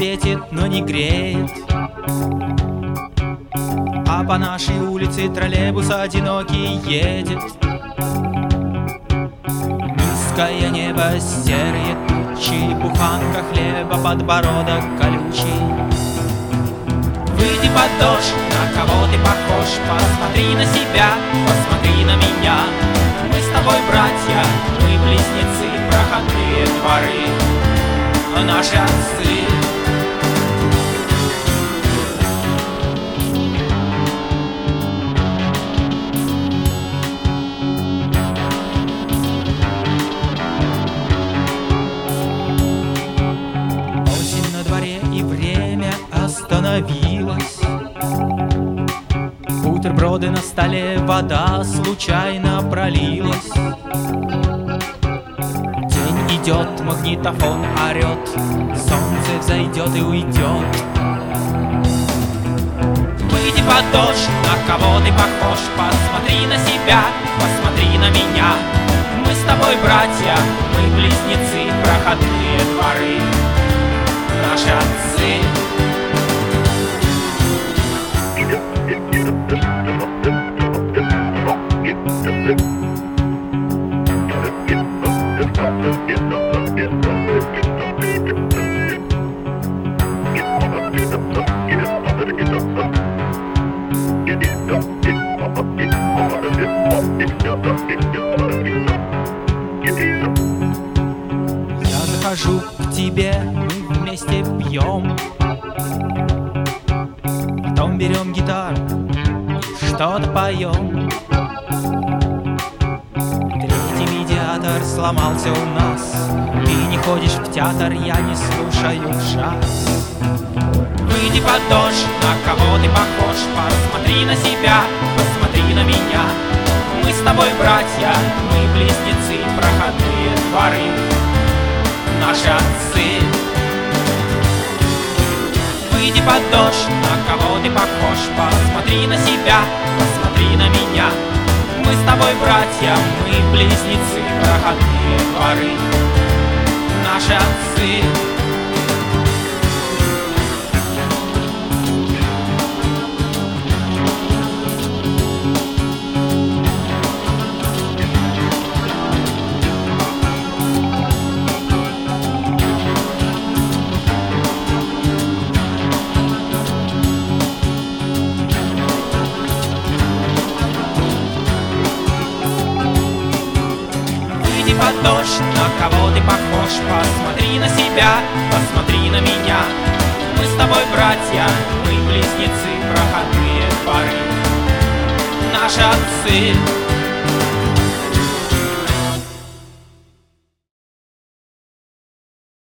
светит, но не греет, а по нашей улице троллейбус одинокий едет. Низкое небо, серые тучи, буханка хлеба, подбородок колючий. Выйди под дождь, на кого ты похож, посмотри на себя, посмотри на меня. Мы с тобой братья, мы близнецы, проходные дворы, наши отцы. Осень на дворе, и время остановилось. Бутерброды на столе, вода случайно пролилась. День идет, магнитофон орет, солнце взойдет и уйдет. Выйди под дождь, на кого ты похож, посмотри на себя, посмотри на меня. Мы с тобой братья, мы близнецы, проходные дворы, наши отцы. Я захожу к тебе, мы вместе пьем, потом берем гитару и что-то поем. Третий медиатор сломался у нас, ты не ходишь в театр, я не слушаю джаз. Выйди под дождь, на кого ты похож, посмотри на себя, посмотри на меня. Мы с тобой братья, мы близнецы, проходные дворы, наши отцы. Выйди под дождь, на кого ты похож, посмотри на себя, посмотри на меня. Мы с тобой братья, мы близнецы, проходные дворы, наши отцы. Под дождь, на кого ты похож, посмотри на себя, посмотри на меня. Мы с тобой братья, мы близнецы, проходные дворы, наши отцы.